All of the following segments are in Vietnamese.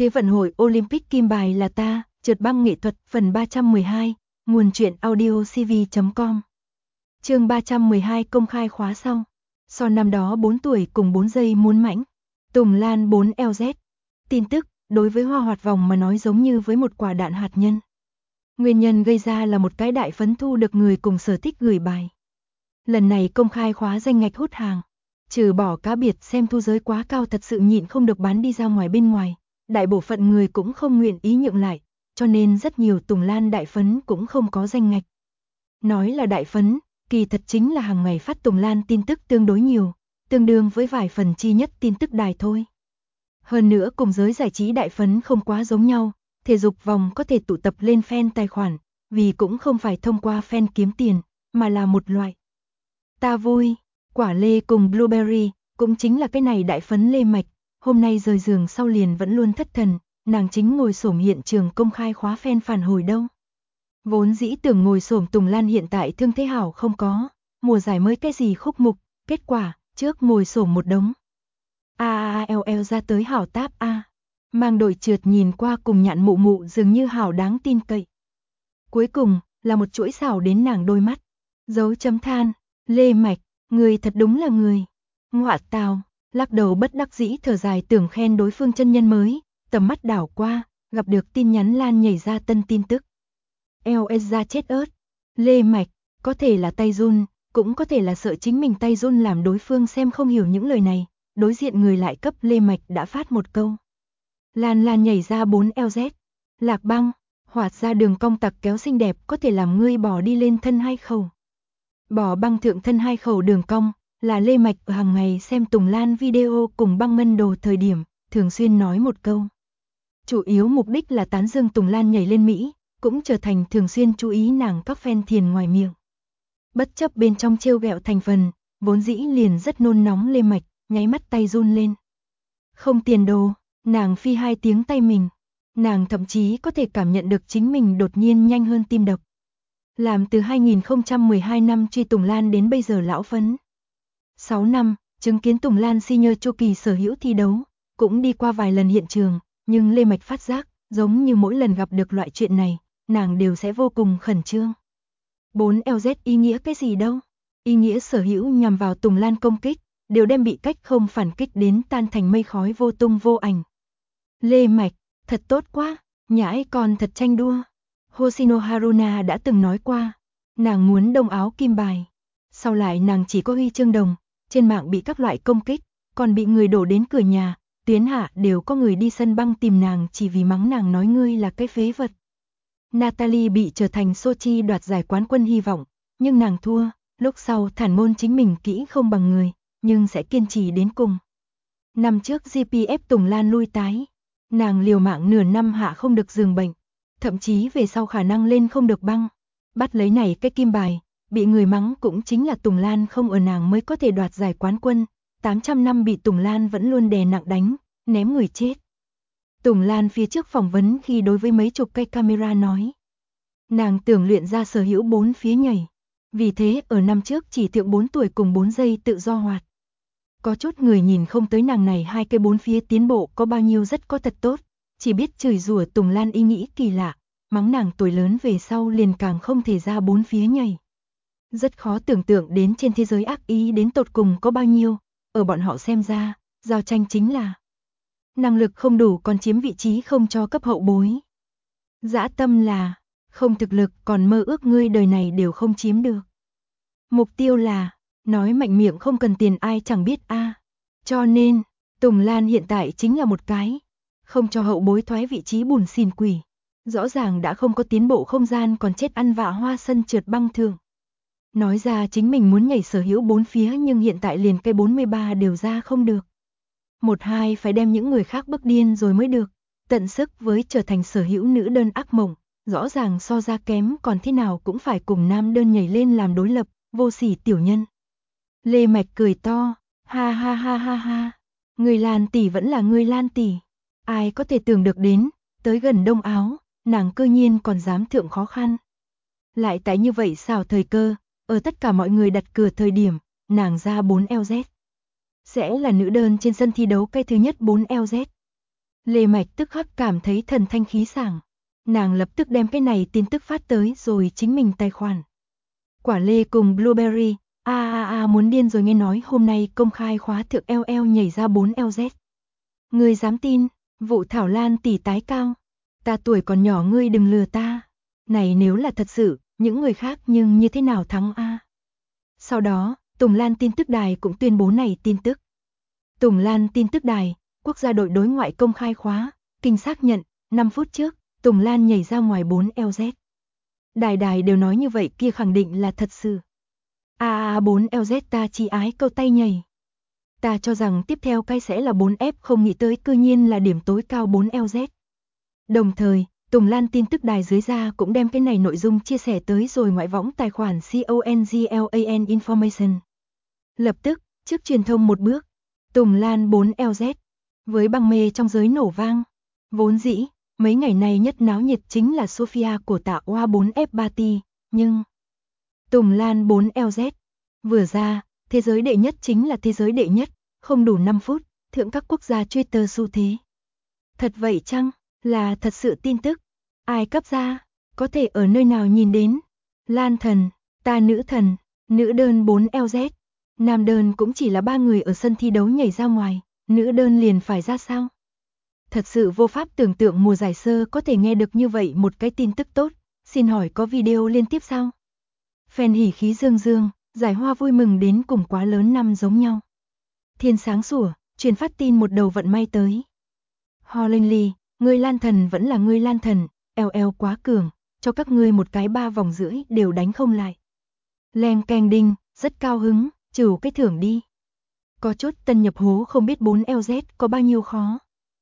Thế vận hội Olympic kim bài là ta, trượt băng nghệ thuật phần 312, nguồn truyện audio cv.com. Chương 312 công khai khóa xong. So năm đó 4 tuổi cùng 4 giây muốn mãnh. Tùng Lan 4LZ. Tin tức, đối với Hoa Hoạt Vòng mà nói giống như với một quả đạn hạt nhân. Nguyên nhân gây ra là một cái đại phấn thu được người cùng sở thích gửi bài. Lần này công khai khóa danh ngạch hút hàng. Trừ bỏ cá biệt xem thu giới quá cao thật sự nhịn không được bán đi ra ngoài bên ngoài. Đại bộ phận người cũng không nguyện ý nhượng lại, cho nên rất nhiều Tùng Lan đại phấn cũng không có danh ngạch. Nói là đại phấn, kỳ thật chính là hàng ngày phát Tùng Lan tin tức tương đối nhiều, tương đương với vài phần chi nhất tin tức đài thôi. Hơn nữa cùng giới giải trí đại phấn không quá giống nhau, thể dục vòng có thể tụ tập lên fan tài khoản, vì cũng không phải thông qua fan kiếm tiền, mà là một loại. Ta vui, quả lê cùng blueberry, cũng chính là cái này đại phấn Lê Mạch. Hôm nay rời giường sau liền vẫn luôn thất thần, nàng chính ngồi xổm hiện trường công khai khóa fan phản hồi đâu. Vốn dĩ tưởng ngồi xổm Tùng Lan hiện tại thương thế hảo không có, mùa giải mới cái gì khúc mục, kết quả, trước ngồi xổm một đống. AALL ra tới hảo táp A. Mang đội trượt nhìn qua cùng nhạn mụ mụ dường như hảo đáng tin cậy. Cuối cùng, là một chuỗi xảo đến nàng đôi mắt. Dấu chấm than, Lê Mạch, người thật đúng là người. Ngoạ tào. Lắc đầu bất đắc dĩ thở dài tưởng khen đối phương chân nhân mới, tầm mắt đảo qua, gặp được tin nhắn Lan nhảy ra tân tin tức. LS ra chết ớt. Lê Mạch, có thể là tay run, cũng có thể là sợ chính mình tay run làm đối phương xem không hiểu những lời này, đối diện người lại cấp Lê Mạch đã phát một câu. Lan nhảy ra 4LZ. Lạc băng, hoạt ra đường cong tặc kéo xinh đẹp có thể làm ngươi bỏ đi lên thân hai khẩu. Bỏ băng thượng thân hai khẩu đường cong. Là Lê Mạch ở hàng ngày xem Tùng Lan video cùng băng ngân đồ thời điểm, thường xuyên nói một câu. Chủ yếu mục đích là tán dương Tùng Lan nhảy lên Mỹ, cũng trở thành thường xuyên chú ý nàng các fan thiền ngoài miệng. Bất chấp bên trong trêu ghẹo thành phần, vốn dĩ liền rất nôn nóng Lê Mạch, nháy mắt tay run lên. Không tiền đồ, nàng phi 2 tiếng tay mình. Nàng thậm chí có thể cảm nhận được chính mình đột nhiên nhanh hơn tim đập. Làm từ 2012 năm truy Tùng Lan đến bây giờ lão phấn. 6 năm, chứng kiến Tùng Lan senior chu kỳ sở hữu thi đấu, cũng đi qua vài lần hiện trường, nhưng Lê Mạch phát giác, giống như mỗi lần gặp được loại chuyện này, nàng đều sẽ vô cùng khẩn trương. 4LZ ý nghĩa cái gì đâu? Ý nghĩa sở hữu nhằm vào Tùng Lan công kích, đều đem bị cách không phản kích đến tan thành mây khói vô tung vô ảnh. Lê Mạch, thật tốt quá, nhãi còn thật tranh đua. Hoshino Haruna đã từng nói qua, nàng muốn đông áo kim bài. Sau lại nàng chỉ có huy chương đồng, trên mạng bị các loại công kích, còn bị người đổ đến cửa nhà, tuyến hạ đều có người đi sân băng tìm nàng chỉ vì mắng nàng nói ngươi là cái phế vật. Natalie bị trở thành Sochi đoạt giải quán quân hy vọng, nhưng nàng thua, lúc sau thản ngôn chính mình kỹ không bằng người, nhưng sẽ kiên trì đến cùng. Năm trước GPF Tùng Lan lui tái, nàng liều mạng nửa năm hạ không được giường bệnh, thậm chí về sau khả năng lên không được băng, bắt lấy này cái kim bài. Bị người mắng cũng chính là Tùng Lan không ở nàng mới có thể đoạt giải quán quân, 800 năm bị Tùng Lan vẫn luôn đè nặng đánh, ném người chết. Tùng Lan phía trước phỏng vấn khi đối với mấy chục cây camera nói. Nàng tưởng luyện ra sở hữu 4 phía nhảy, vì thế ở năm trước chỉ thượng 4 tuổi cùng 4 giây tự do hoạt. Có chút người nhìn không tới nàng này 2 cái 4 phía tiến bộ có bao nhiêu rất có thật tốt, chỉ biết chửi rủa Tùng Lan ý nghĩ kỳ lạ, mắng nàng tuổi lớn về sau liền càng không thể ra 4 phía nhảy. Rất khó tưởng tượng đến trên thế giới ác ý đến tột cùng có bao nhiêu, ở bọn họ xem ra, giao tranh chính là năng lực không đủ còn chiếm vị trí không cho cấp hậu bối. Dã tâm là, không thực lực còn mơ ước ngươi đời này đều không chiếm được. Mục tiêu là, nói mạnh miệng không cần tiền ai chẳng biết a. Cho nên, Tùng Lan hiện tại chính là một cái, không cho hậu bối thoái vị trí bùn xỉn quỷ. Rõ ràng đã không có tiến bộ không gian còn chết ăn vạ hoa sân trượt băng thường. Nói ra chính mình muốn nhảy sở hữu 4 phía nhưng hiện tại liền cây 43 đều ra không được. 1-2 phải đem những người khác bức điên rồi mới được. Tận sức với trở thành sở hữu nữ đơn ác mộng, rõ ràng so ra kém còn thế nào cũng phải cùng nam đơn nhảy lên làm đối lập, vô sỉ tiểu nhân. Lê Mạch cười to, ha ha ha ha ha. Người Lan tỷ vẫn là người Lan tỷ. Ai có thể tưởng được đến, tới gần Đông Áo, nàng cơ nhiên còn dám thượng khó khăn. Lại tại như vậy xảo thời cơ. Ở tất cả mọi người đặt cửa thời điểm, nàng ra 4LZ. Sẽ là nữ đơn trên sân thi đấu cây thứ nhất 4LZ. Lê Mạch tức khắc cảm thấy thần thanh khí sảng. Nàng lập tức đem cái này tin tức phát tới rồi chính mình tài khoản. Quả Lê cùng Blueberry, muốn điên rồi, nghe nói hôm nay công khai khóa thượng LL nhảy ra 4LZ. Ngươi dám tin, vụ Thảo Lan tỷ tái cao. Ta tuổi còn nhỏ, ngươi đừng lừa ta. Này nếu là thật sự, những người khác nhưng như thế nào thắng a? Sau đó, Tùng Lan tin tức đài cũng tuyên bố này tin tức. Tùng Lan tin tức đài, quốc gia đội đối ngoại công khai khóa, kinh xác nhận, 5 phút trước, Tùng Lan nhảy ra ngoài 4LZ. Đài đều nói như vậy, kia khẳng định là thật sự. 4LZ ta chỉ ái câu tay nhảy. Ta cho rằng tiếp theo cái sẽ là 4F, không nghĩ tới cư nhiên là điểm tối cao 4LZ. Đồng thời, Tùng Lan tin tức đài dưới ra cũng đem cái này nội dung chia sẻ tới rồi ngoại võng tài khoản CONGLAN Information. Lập tức, trước truyền thông một bước, Tùng Lan 4LZ, với băng mê trong giới nổ vang. Vốn dĩ, mấy ngày này nhất náo nhiệt chính là Sofia của tạ Oa 4F Party, nhưng Tùng Lan 4LZ vừa ra, thế giới đệ nhất chính là thế giới đệ nhất, không đủ 5 phút, thượng các quốc gia Twitter xu thế. Thật vậy chăng? Là thật sự tin tức? Ai cấp ra? Có thể ở nơi nào nhìn đến? Lan thần, ta nữ thần, nữ đơn 4LZ, nam đơn cũng chỉ là 3 người ở sân thi đấu nhảy ra ngoài, nữ đơn liền phải ra sao? Thật sự vô pháp tưởng tượng mùa giải sơ có thể nghe được như vậy một cái tin tức tốt, xin hỏi có video liên tiếp sao? Fan hỉ khí dương dương, giải hoa vui mừng đến cùng quá lớn năm giống nhau. Thiên sáng sủa, truyền phát tin một đầu vận may tới. Hollandly, ngươi Lan thần vẫn là ngươi Lan thần, LL quá cường, cho các ngươi một cái 3 vòng rưỡi đều đánh không lại. Leng keng đinh, rất cao hứng, trừ cái thưởng đi. Có chút tân nhập hố không biết 4LZ có bao nhiêu khó.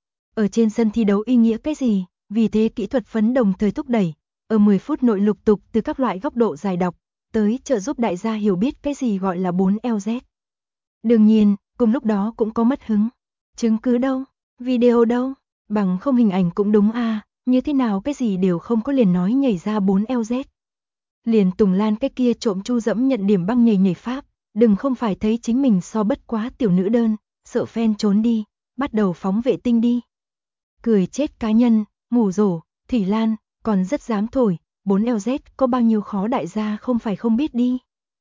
Ở trên sân thi đấu ý nghĩa cái gì, vì thế kỹ thuật phấn đồng thời thúc đẩy, ở 10 phút nội lục tục từ các loại góc độ giải đọc, tới trợ giúp đại gia hiểu biết cái gì gọi là 4LZ. Đương nhiên, cùng lúc đó cũng có mất hứng. Chứng cứ đâu? Video đâu? Bằng không hình ảnh cũng đúng như thế nào cái gì đều không có liền nói nhảy ra 4LZ. Liền Tùng Lan cái kia trộm chu dẫm nhận điểm băng nhảy pháp, đừng không phải thấy chính mình so bất quá tiểu nữ đơn, sợ fan trốn đi, bắt đầu phóng vệ tinh đi. Cười chết cá nhân, ngủ rổ, Thủy Lan, còn rất dám thổi, 4LZ có bao nhiêu khó đại gia không phải không biết đi.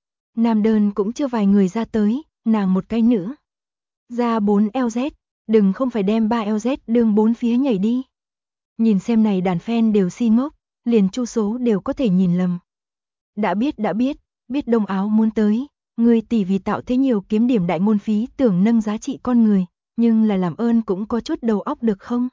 Nam đơn cũng chưa vài người ra tới, nàng một cái nữa. Ra 4LZ, đừng không phải đem 3LZ đương 4 phía nhảy đi. Nhìn xem này đàn fan đều si ngốc, liền chu số đều có thể nhìn lầm. Đã biết đông áo muốn tới, người tỷ vì tạo thế nhiều kiếm điểm đại ngôn phí tưởng nâng giá trị con người, nhưng là làm ơn cũng có chút đầu óc được không?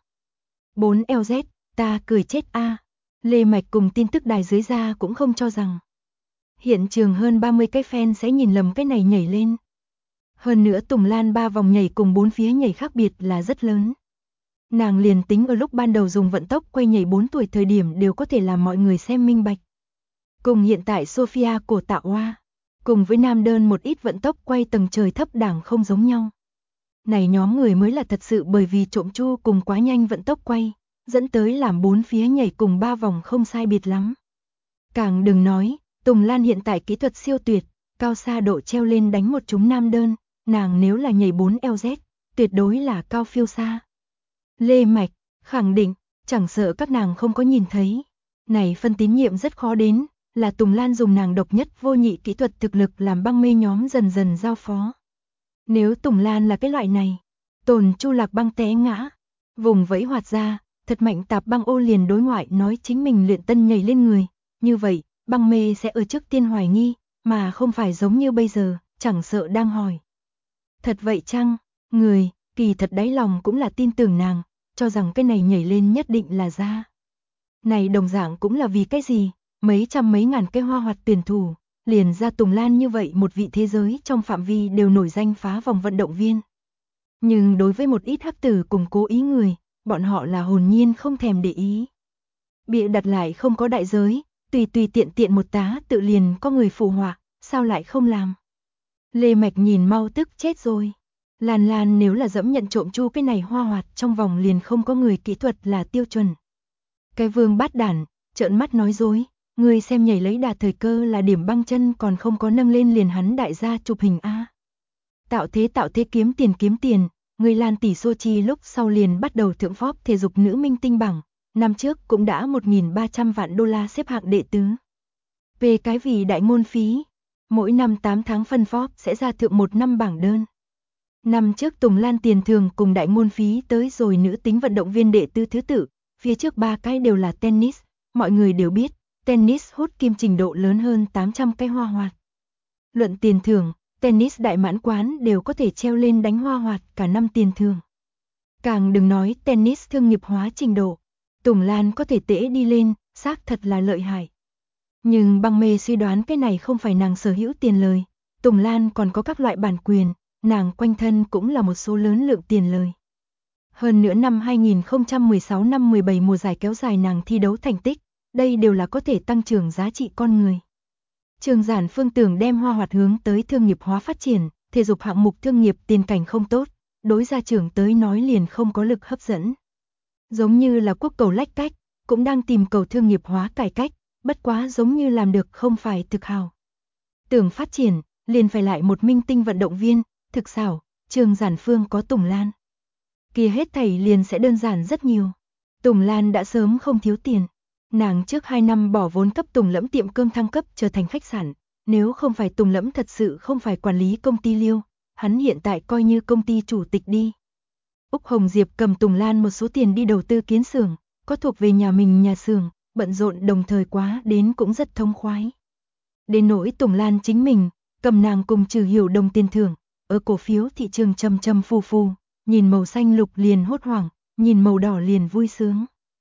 4LZ, ta cười chết Lê Mạch cùng tin tức đài dưới ra cũng không cho rằng. Hiện trường hơn 30 cái fan sẽ nhìn lầm cái này nhảy lên. Hơn nữa Tùng Lan 3 vòng nhảy cùng 4 phía nhảy khác biệt là rất lớn. Nàng liền tính ở lúc ban đầu dùng vận tốc quay nhảy 4 tuổi thời điểm đều có thể làm mọi người xem minh bạch. Cùng hiện tại Sofia của Tạ Oa, cùng với nam đơn một ít vận tốc quay tầng trời thấp đẳng không giống nhau. Này nhóm người mới là thật sự bởi vì trộm chu cùng quá nhanh vận tốc quay, dẫn tới làm 4 phía nhảy cùng 3 vòng không sai biệt lắm. Càng đừng nói, Tùng Lan hiện tại kỹ thuật siêu tuyệt, cao xa độ treo lên đánh một chúng nam đơn, nàng nếu là nhảy 4LZ, tuyệt đối là cao phiêu xa. Lê Mạch, khẳng định, chẳng sợ các nàng không có nhìn thấy. Này phân tín nhiệm rất khó đến, là Tùng Lan dùng nàng độc nhất vô nhị kỹ thuật thực lực làm băng mê nhóm dần dần giao phó. Nếu Tùng Lan là cái loại này, Tồn Chu Lạc băng té ngã, vùng vẫy hoạt ra, thật mạnh tạp băng ô liền đối ngoại nói chính mình luyện tân nhảy lên người, như vậy, băng mê sẽ ở trước tiên hoài nghi, mà không phải giống như bây giờ, chẳng sợ đang hỏi. Thật vậy chăng? Người, kỳ thật đáy lòng cũng là tin tưởng nàng, cho rằng cái này nhảy lên nhất định là ra. Này đồng dạng cũng là vì cái gì, mấy trăm mấy ngàn cái hoa hoạt tuyển thủ, liền ra Tùng Lan như vậy một vị thế giới trong phạm vi đều nổi danh phá vòng vận động viên. Nhưng đối với một ít hắc tử cùng cố ý người, bọn họ là hồn nhiên không thèm để ý. Bịa đặt lại không có đại giới, tùy tiện một tá tự liền có người phù họa, sao lại không làm. Lê Mạch nhìn mau tức chết rồi. Lan nếu là dẫm nhận trộm chu cái này hoa hoạt trong vòng liền không có người kỹ thuật là tiêu chuẩn. Cái vương bát đản, trợn mắt nói dối, người xem nhảy lấy đà thời cơ là điểm băng chân còn không có nâng lên liền hắn đại gia chụp hình Tạo thế kiếm tiền, người Lan tỷ Sochi lúc sau liền bắt đầu thượng Forbes thể dục nữ minh tinh bảng, năm trước cũng đã 1.300 vạn đô la xếp hạng đệ tứ. Về cái vì đại ngôn phí, mỗi năm 8 tháng phân Forbes sẽ ra thượng một năm bảng đơn. Năm trước Tùng Lan tiền thưởng cùng đại ngôn phí tới rồi nữ tính vận động viên đệ tứ thứ tự, phía trước 3 cái đều là tennis, mọi người đều biết, tennis hút kim trình độ lớn hơn 800 cái hoa hoạt. Luận tiền thưởng, tennis đại mãn quán đều có thể treo lên đánh hoa hoạt cả năm tiền thưởng. Càng đừng nói tennis thương nghiệp hóa trình độ, Tùng Lan có thể tễ đi lên, xác thật là lợi hại. Nhưng Băng Mê suy đoán cái này không phải nàng sở hữu tiền lời, Tùng Lan còn có các loại bản quyền, nàng quanh thân cũng là một số lớn lượng tiền lời. Hơn nữa năm 2016 năm 17 mùa giải kéo dài nàng thi đấu thành tích, đây đều là có thể tăng trưởng giá trị con người. Trường Giản Phương tưởng đem hoa hoạt hướng tới thương nghiệp hóa phát triển, thể dục hạng mục thương nghiệp tiền cảnh không tốt, đối gia trưởng tới nói liền không có lực hấp dẫn. Giống như là quốc cầu lách cách, cũng đang tìm cầu thương nghiệp hóa cải cách, bất quá giống như làm được không phải thực hào. Tưởng phát triển, liền phải lại một minh tinh vận động viên, thực xảo, Trường Giản Phương có Tùng Lan. Kia hết thảy liền sẽ đơn giản rất nhiều. Tùng Lan đã sớm không thiếu tiền. Nàng trước 2 năm bỏ vốn cấp Tùng Lẫm tiệm cơm thăng cấp trở thành khách sạn, nếu không phải Tùng Lẫm thật sự không phải quản lý công ty Liêu, hắn hiện tại coi như công ty chủ tịch đi. Úc Hồng Diệp cầm Tùng Lan một số tiền đi đầu tư kiến xưởng, có thuộc về nhà mình nhà xưởng, bận rộn đồng thời quá đến cũng rất thông khoái. Đến nỗi Tùng Lan chính mình, cầm nàng cùng Trừ Hiểu đồng tiền thưởng, ở cổ phiếu thị trường châm châm phù phù, nhìn màu xanh lục liền hốt hoảng, nhìn màu đỏ liền vui sướng.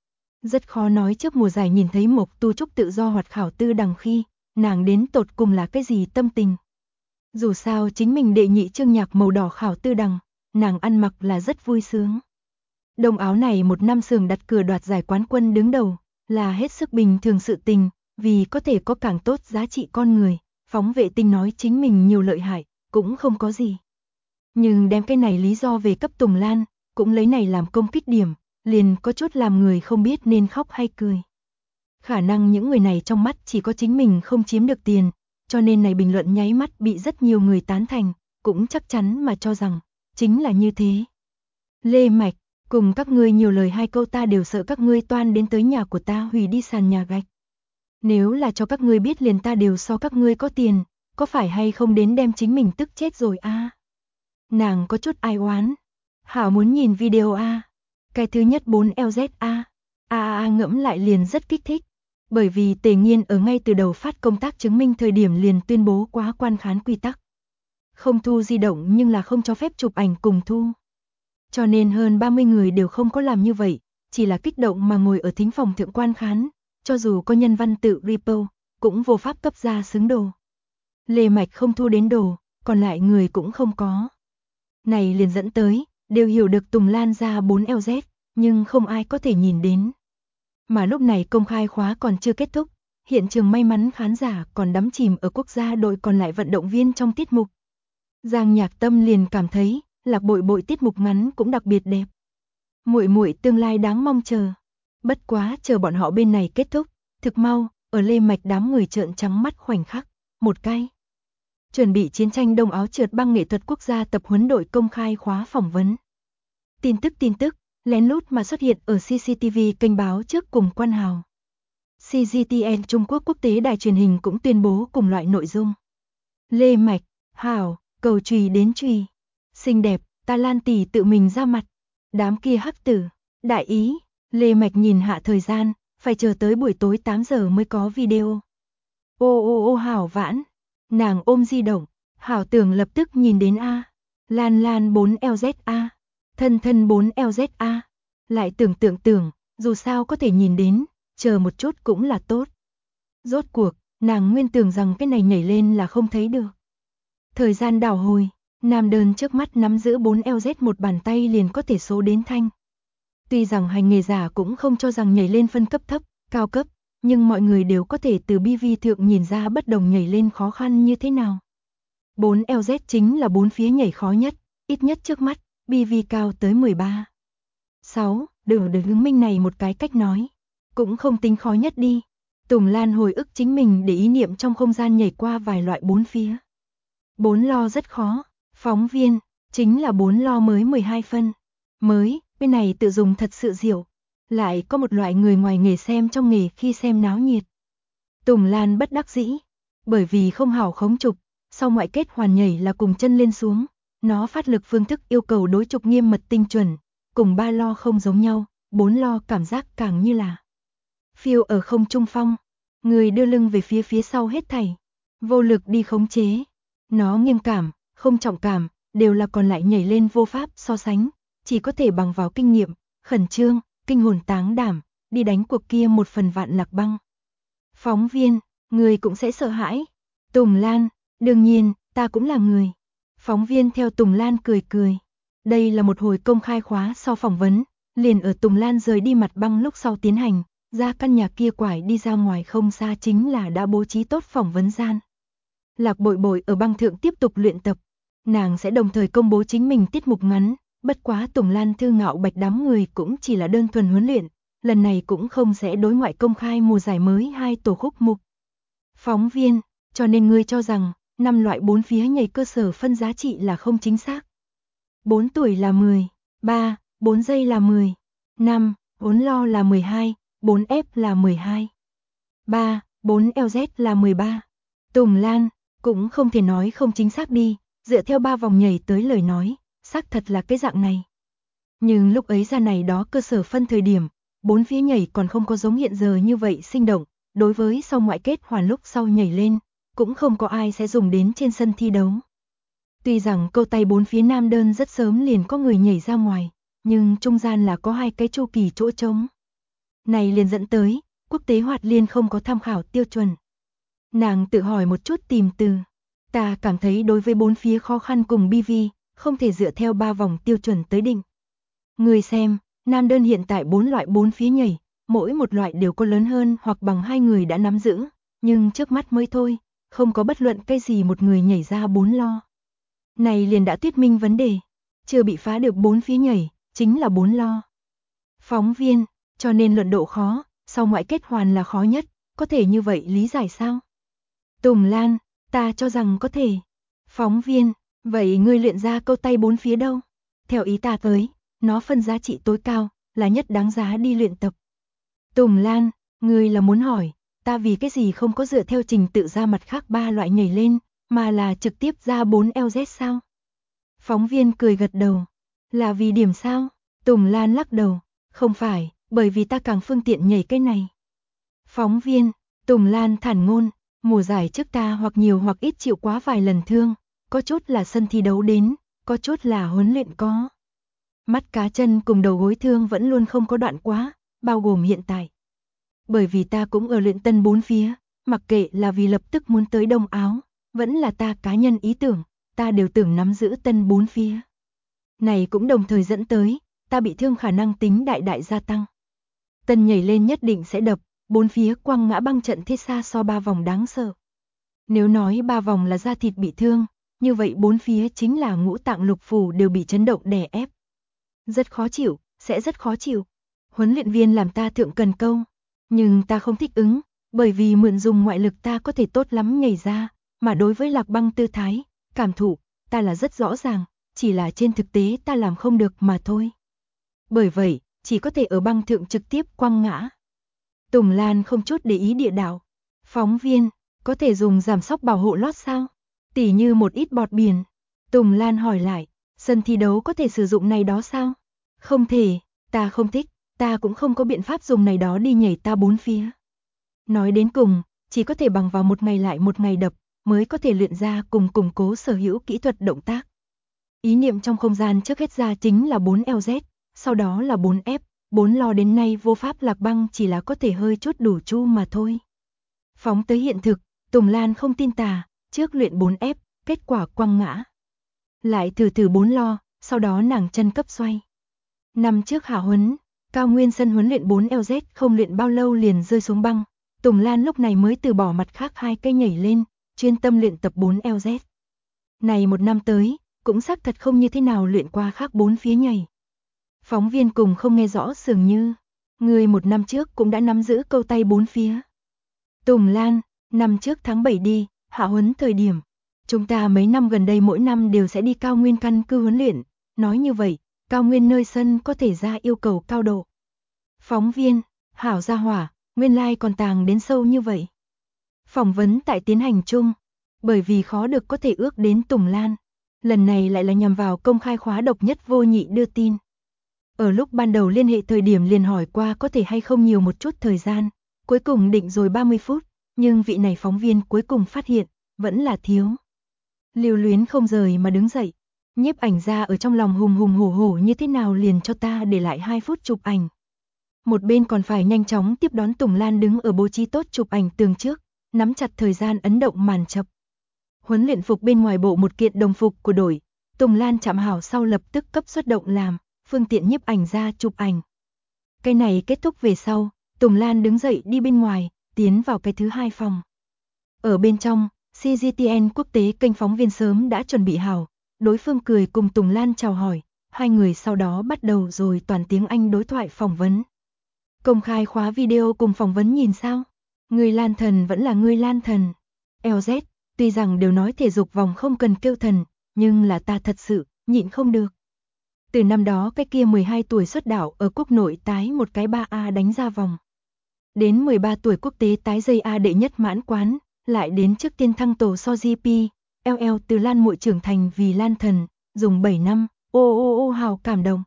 Rất khó nói trước mùa giải nhìn thấy Mộc Tu Trúc tự do hoạt khảo tư đằng khi, nàng đến tột cùng là cái gì tâm tình. Dù sao chính mình đệ nhị chương nhạc màu đỏ khảo tư đằng, nàng ăn mặc là rất vui sướng. Đồng áo này một năm sườn đặt cửa đoạt giải quán quân đứng đầu, là hết sức bình thường sự tình, vì có thể có càng tốt giá trị con người, phóng vệ tinh nói chính mình nhiều lợi hại, cũng không có gì. Nhưng đem cái này lý do về cấp Tùng Lan, cũng lấy này làm công kích điểm, liền có chút làm người không biết nên khóc hay cười. Khả năng những người này trong mắt chỉ có chính mình không chiếm được tiền, cho nên này bình luận nháy mắt bị rất nhiều người tán thành, cũng chắc chắn mà cho rằng, chính là như thế. Lê Mạch, cùng các ngươi nhiều lời 2 câu ta đều sợ các ngươi toan đến tới nhà của ta hủy đi sàn nhà gạch. Nếu là cho các ngươi biết liền ta đều so các ngươi có tiền, có phải hay không đến đem chính mình tức chết rồi a? Nàng có chút ai oán. Hảo muốn nhìn video a. Cái thứ nhất 4LZ a. Ngẫm lại liền rất kích thích. Bởi vì Tề Nghiên ở ngay từ đầu phát công tác chứng minh thời điểm liền tuyên bố quá quan khán quy tắc. Không thu di động nhưng là không cho phép chụp ảnh cùng thu. Cho nên hơn 30 người đều không có làm như vậy, chỉ là kích động mà ngồi ở thính phòng thượng quan khán, cho dù có nhân văn tự repo, cũng vô pháp cấp ra xứng đồ. Lê Mạch không thu đến đồ, còn lại người cũng không có. Này liền dẫn tới, đều hiểu được Tùng Lan ra 4LZ, nhưng không ai có thể nhìn đến. Mà lúc này công khai khóa còn chưa kết thúc, hiện trường may mắn khán giả còn đắm chìm ở quốc gia đội còn lại vận động viên trong tiết mục. Giang Nhạc Tâm liền cảm thấy, Lạc Bội Bội tiết mục ngắn cũng đặc biệt đẹp. Muội muội tương lai đáng mong chờ. Bất quá chờ bọn họ bên này kết thúc, thực mau, ở Lê Mạch đám người trợn trắng mắt khoảnh khắc, một cái. Chuẩn bị chiến tranh đông áo trượt băng nghệ thuật quốc gia tập huấn đội công khai khóa phỏng vấn. Tin tức, lén lút mà xuất hiện ở CCTV kênh báo trước cùng Quan Hào. CGTN Trung Quốc quốc tế đài truyền hình cũng tuyên bố cùng loại nội dung. Lê Mạch, Hảo, cầu chùy đến chùy. Xinh đẹp, ta Lan tỷ tự mình ra mặt. Đám kia hắc tử, đại ý, Lê Mạch nhìn hạ thời gian, phải chờ tới buổi tối 8 giờ mới có video. Ô Hảo vãn, nàng ôm di động, Hảo tưởng lập tức nhìn đến A. Lan 4LZ A. Thân 4LZ A. Lại tưởng, dù sao có thể nhìn đến, chờ một chút cũng là tốt. Rốt cuộc, nàng nguyên tưởng rằng cái này nhảy lên là không thấy được. Thời gian đảo hồi, nam đơn trước mắt nắm giữ 4LZ một bàn tay liền có thể số đến thanh. Tuy rằng hành nghề giả cũng không cho rằng nhảy lên phân cấp thấp, cao cấp, nhưng mọi người đều có thể từ BV thượng nhìn ra bất đồng nhảy lên khó khăn như thế nào. 4LZ chính là 4 phía nhảy khó nhất, ít nhất trước mắt, BV cao tới 13. 6. Được chứng minh này một cái cách nói. Cũng không tính khó nhất đi. Tùng Lan hồi ức chính mình để ý niệm trong không gian nhảy qua vài loại 4 phía. 4 lo rất khó. Phóng viên, chính là 4 lo mới 12 phân. Mới, bên này tự dùng thật sự diệu. Lại có một loại người ngoài nghề xem trong nghề khi xem náo nhiệt. Tùng Lan bất đắc dĩ, bởi vì không hảo khống trục, sau ngoại kết hoàn nhảy là cùng chân lên xuống, nó phát lực phương thức yêu cầu đối trục nghiêm mật tinh chuẩn, cùng 3 lo không giống nhau, 4 lo cảm giác càng như là phiêu ở không trung phong, người đưa lưng về phía sau hết thảy, vô lực đi khống chế. Nó nghiêm cảm, không trọng cảm, đều là còn lại nhảy lên vô pháp so sánh, chỉ có thể bằng vào kinh nghiệm, khẩn trương, kinh hồn táng đảm, đi đánh cuộc kia một phần vạn Lạc Băng. Phóng viên, người cũng sẽ sợ hãi. Tùng Lan, đương nhiên, ta cũng là người. Phóng viên theo Tùng Lan cười cười. Đây là một hồi công khai khóa sau phỏng vấn, liền ở Tùng Lan rời đi mặt băng lúc sau tiến hành, ra căn nhà kia quải đi ra ngoài không xa chính là đã bố trí tốt phỏng vấn gian. Lạc Bội Bội ở băng thượng tiếp tục luyện tập, nàng sẽ đồng thời công bố chính mình tiết mục ngắn, bất quá Tùng Lan Thư Ngạo Bạch đám người cũng chỉ là đơn thuần huấn luyện, lần này cũng không sẽ đối ngoại công khai mùa giải mới 2 tổ khúc mục. Phóng viên, cho nên ngươi cho rằng 5 loại 4 phía nhảy cơ sở phân giá trị là không chính xác. 4 tuổi là 10, 3, 4 giây là 10, 5, 4 lo là 12, 4 F là 12, 3, 4 LZ là 13. Tùng Lan, cũng không thể nói không chính xác đi, dựa theo 3 vòng nhảy tới lời nói, xác thật là cái dạng này. Nhưng lúc ấy ra này đó cơ sở phân thời điểm, 4 phía nhảy còn không có giống hiện giờ như vậy sinh động, đối với sau ngoại kết hoàn lúc sau nhảy lên, cũng không có ai sẽ dùng đến trên sân thi đấu. Tuy rằng câu tay 4 phía nam đơn rất sớm liền có người nhảy ra ngoài, nhưng trung gian là có 2 cái chu kỳ chỗ trống. Này liền dẫn tới, quốc tế hoạt liên không có tham khảo tiêu chuẩn. Nàng tự hỏi một chút tìm từ. Ta cảm thấy đối với 4 phía khó khăn cùng BV, không thể dựa theo 3 vòng tiêu chuẩn tới định. Người xem, nam đơn hiện tại 4 loại 4 phía nhảy, mỗi một loại đều có lớn hơn hoặc bằng 2 người đã nắm giữ, nhưng trước mắt mới thôi, không có bất luận cái gì một người nhảy ra 4 lo. Này liền đã thuyết minh vấn đề, chưa bị phá được 4 phía nhảy, chính là 4 lo. Phóng viên, cho nên luận độ khó, sau ngoại kết hoàn là khó nhất, có thể như vậy lý giải sao? Tùng Lan, ta cho rằng có thể. Phóng viên, vậy ngươi luyện ra câu tay 4 phía đâu? Theo ý ta tới, nó phân giá trị tối cao, là nhất đáng giá đi luyện tập. Tùng Lan, ngươi là muốn hỏi, ta vì cái gì không có dựa theo trình tự ra mặt khác 3 loại nhảy lên, mà là trực tiếp ra 4 LZ sao? Phóng viên cười gật đầu, là vì điểm sao? Tùng Lan lắc đầu, không phải, bởi vì ta càng phương tiện nhảy cái này. Phóng viên, Tùng Lan thản ngôn, mùa giải trước ta hoặc nhiều hoặc ít chịu quá vài lần thương, có chút là sân thi đấu đến, có chút là huấn luyện có. Mắt cá chân cùng đầu gối thương vẫn luôn không có đoạn quá, bao gồm hiện tại. Bởi vì ta cũng ở luyện tân 4 phía, mặc kệ là vì lập tức muốn tới Đông Áo, vẫn là ta cá nhân ý tưởng, ta đều tưởng nắm giữ tân 4 phía. Này cũng đồng thời dẫn tới, ta bị thương khả năng tính đại gia tăng. Tân nhảy lên nhất định sẽ đập, 4 phía quăng ngã băng trận thế xa so 3 vòng đáng sợ. Nếu nói 3 vòng là da thịt bị thương, như vậy 4 phía chính là ngũ tạng lục phủ đều bị chấn động đè ép. Rất khó chịu, sẽ rất khó chịu. Huấn luyện viên làm ta thượng cần câu, nhưng ta không thích ứng, bởi vì mượn dùng ngoại lực ta có thể tốt lắm nhảy ra, mà đối với Lạc Băng tư thái, cảm thụ, ta là rất rõ ràng, chỉ là trên thực tế ta làm không được mà thôi. Bởi vậy, chỉ có thể ở băng thượng trực tiếp quăng ngã. Tùng Lan không chút để ý địa đạo. Phóng viên, có thể dùng giảm sóc bảo hộ lót sao? Tỉ như một ít bọt biển. Tùng Lan hỏi lại, sân thi đấu có thể sử dụng này đó sao? Không thể, ta không thích, ta cũng không có biện pháp dùng này đó đi nhảy ta 4 phía. Nói đến cùng, chỉ có thể bằng vào một ngày lại một ngày đập, mới có thể luyện ra cùng củng cố sở hữu kỹ thuật động tác. Ý niệm trong không gian trước hết ra chính là 4 LZ, sau đó là 4 F, 4 lo đến nay vô pháp Lạc Băng chỉ là có thể hơi chút đủ chu mà thôi. Phóng tới hiện thực, Tùng Lan không tin tà, trước luyện 4 F, kết quả quăng ngã. Lại thử 4 lo, sau đó nàng chân cấp xoay. Năm trước hạ huấn, cao nguyên sân huấn luyện 4 LZ không luyện bao lâu liền rơi xuống băng. Tùng Lan lúc này mới từ bỏ mặt khác 2 cây nhảy lên, chuyên tâm luyện tập 4 LZ. Này một năm tới, cũng xác thật không như thế nào luyện qua khác 4 phía nhảy. Phóng viên cùng không nghe rõ dường như, người một năm trước cũng đã nắm giữ câu tay 4 phía. Tùng Lan, năm trước tháng 7 đi, hạ huấn thời điểm. Chúng ta mấy năm gần đây mỗi năm đều sẽ đi cao nguyên căn cứ huấn luyện, nói như vậy, cao nguyên nơi sân có thể ra yêu cầu cao độ. Phóng viên, hảo gia hỏa, nguyên lai còn tàng đến sâu như vậy. Phỏng vấn tại tiến hành chung, bởi vì khó được có thể ước đến Tùng Lan. Lần này lại là nhằm vào công khai khóa độc nhất vô nhị đưa tin. Ở lúc ban đầu liên hệ thời điểm liền hỏi qua có thể hay không nhiều một chút thời gian, cuối cùng định rồi 30 phút, nhưng vị này phóng viên cuối cùng phát hiện, vẫn là thiếu. Lưu luyến không rời mà đứng dậy, nhiếp ảnh ra ở trong lòng hùng hùng hổ hổ như thế nào liền cho ta để lại 2 phút chụp ảnh. Một bên còn phải nhanh chóng tiếp đón Tùng Lan đứng ở bố trí tốt chụp ảnh tường trước, nắm chặt thời gian ấn động màn chập. Huấn luyện phục bên ngoài bộ một kiện đồng phục của đội, Tùng Lan chạm hảo sau lập tức cấp xuất động làm, phương tiện nhiếp ảnh ra chụp ảnh. Cái này kết thúc về sau, Tùng Lan đứng dậy đi bên ngoài, tiến vào cái thứ 2 phòng. Ở bên trong, CGTN quốc tế kênh phóng viên sớm đã chuẩn bị hảo, đối phương cười cùng Tùng Lan chào hỏi, hai người sau đó bắt đầu rồi toàn tiếng Anh đối thoại phỏng vấn. Công khai khóa video cùng phỏng vấn nhìn sao? Người Lan thần vẫn là người Lan thần. LZ, tuy rằng đều nói thể dục vòng không cần kêu thần, nhưng là ta thật sự, nhịn không được. Từ năm đó cái kia 12 tuổi xuất đạo ở quốc nội tái một cái 3A đánh ra vòng. Đến 13 tuổi quốc tế tái dây A đệ nhất mãn quán, lại đến trước tiên thăng tổ so GP, LL từ Lan muội trưởng thành vì Lan thần, dùng 7 năm, ô hào cảm động.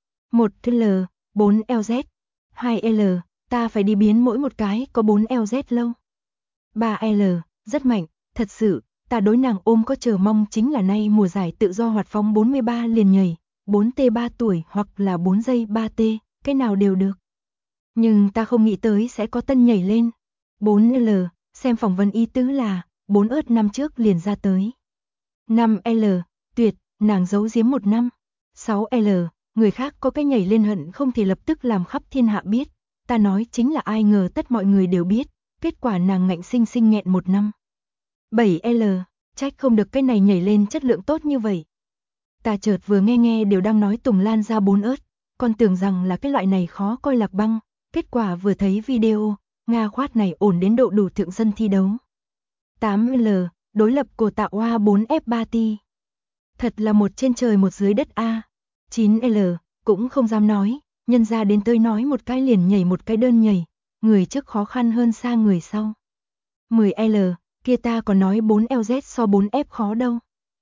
1L, 4LZ, 2L, ta phải đi biến mỗi một cái có 4LZ lâu. 3L, rất mạnh, thật sự, ta đối nàng ôm có chờ mong chính là nay mùa giải tự do hoạt phóng 43 liền nhảy, 4T 3 tuổi hoặc là 4 giây 3T, cái nào đều được. Nhưng ta không nghĩ tới sẽ có tân nhảy lên. 4L, xem phỏng vấn ý tứ là, 4 ớt năm trước liền ra tới. 5L, tuyệt, nàng giấu giếm 1 năm. 6L, người khác có cái nhảy lên hận không thể lập tức làm khắp thiên hạ biết. Ta nói chính là ai ngờ tất mọi người đều biết, kết quả nàng ngạnh sinh sinh nghẹn 1 năm. 7L, trách không được cái này nhảy lên chất lượng tốt như vậy. Ta chợt vừa nghe đều đang nói Tùng Lan ra 4 ớt, còn tưởng rằng là cái loại này khó coi lạc băng, kết quả vừa thấy video, Nga khoát này ổn đến độ đủ thượng dân thi đấu. 8L, đối lập cổ tạo hoa 4F3T. Thật là một trên trời một dưới đất A. 9L, cũng không dám nói, nhân ra đến tới nói một cái liền nhảy một cái đơn nhảy, người trước khó khăn hơn xa người sau. 10L, kia ta còn nói 4LZ so 4F khó đâu.